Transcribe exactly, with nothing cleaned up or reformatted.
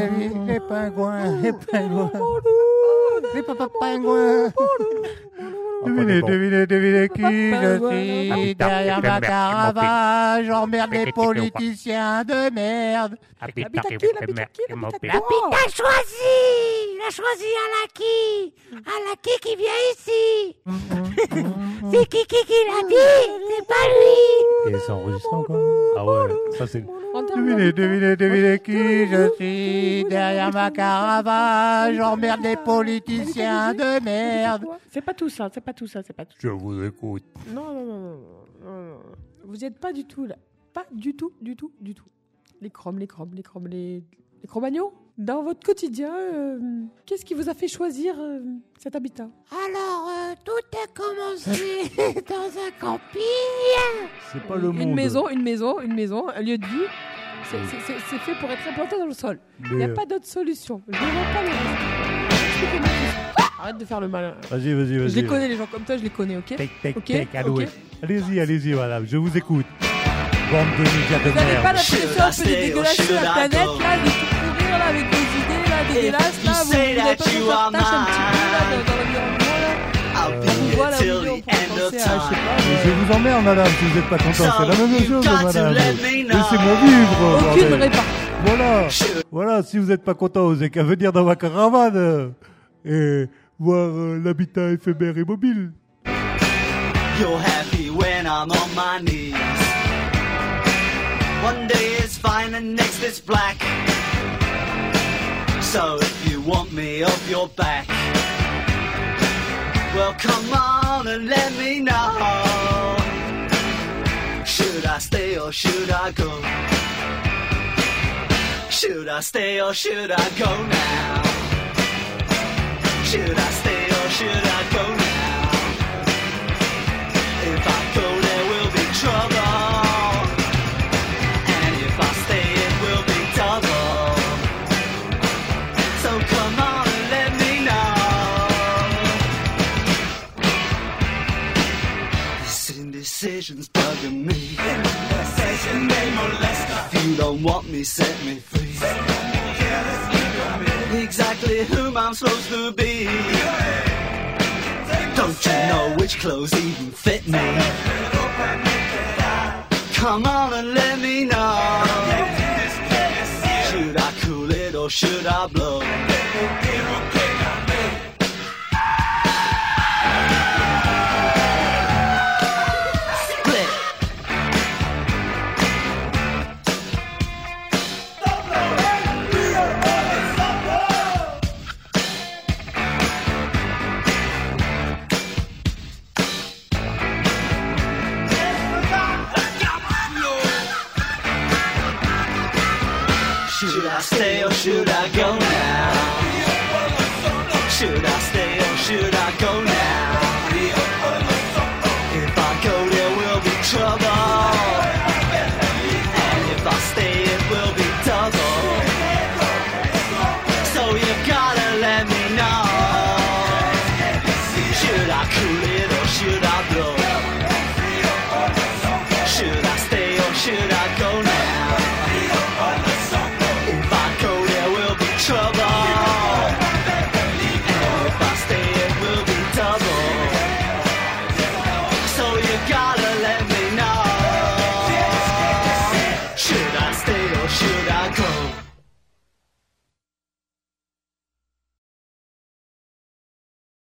les pingouins, les pingouins, les papas pingouins. Devinez, devinez, devinez qui je suis derrière ma caravane. J'emmerde les politiciens de merde. L'habit à qui, l'habit à qui, l'habit à qui? L'habit a choisi. Il a choisi Alaki. Alaki qui vient ici. C'est qui qui qui l'a dit? C'est pas lui. Et ça enregistre encore. Ah ouais, ça c'est... Devinez, devinez, devinez qui je suis derrière ma caravane. J'emmerde les politiciens de merde. C'est pas tout ça, c'est pas tout ça, c'est pas tout. Je vous écoute. Non, non, non, non, non, non. Vous êtes pas du tout là. Pas du tout, du tout, du tout. Les chromes, les chromes, les chromes, les, les chromagnos. Dans votre quotidien, euh, qu'est-ce qui vous a fait choisir euh, cet habitat? Alors, euh, tout a commencé dans un camping. C'est pas le monde. Une maison, une maison, une maison, un lieu de vie. C'est, c'est, c'est, c'est fait pour être implanté dans le sol. Il n'y a pas d'autre solution. Je ne vois pas le reste. Arrête de faire le malin. Vas-y, vas-y, vas-y. Je les connais, les gens comme toi, je les connais, ok? Tec, tec, okay tec, alloué. okay. Allez-y, allez-y, madame, je vous écoute. Bande de médias de Vous n'avez merde. pas l'impression un peu de dégueulasse sur la planète, là, de tout pourrir, là, avec vos idées, là, dégueulasses, là, vous n'avez pas de faire tâche un petit peu, là, dans, dans l'environnement, là. Euh, On vous voit, là, au milieu, on pourrait penser à, je sais pas... Mais je vous emmerde, madame, si vous n'êtes pas content. C'est la même chose, madame. Laissez-moi vivre. Aucune bordel. répartie. Voilà, voilà, si vous n'êtes pas content, vous n'avez qu'à venir dans ma caravane euh, et voir euh, l'habitat éphémère et mobile. You're happy when I'm on my knees. One day it's fine and next it's black. So if you want me off your back, well come on and let me know. Should I stay or should I go? Should I stay or should I go now? Should I stay or should I go now? If I go there will be trouble, and if I stay it will be double. So come on and let me know. This indecision's bugging me. Indecision may molest us. If you don't want me, set me free. Exactly whom I'm supposed to be. Don't you know which clothes even fit me? Come on and let me know. Should I cool it or should I blow? Should I stay or should I go now? Should I stay or should I go now?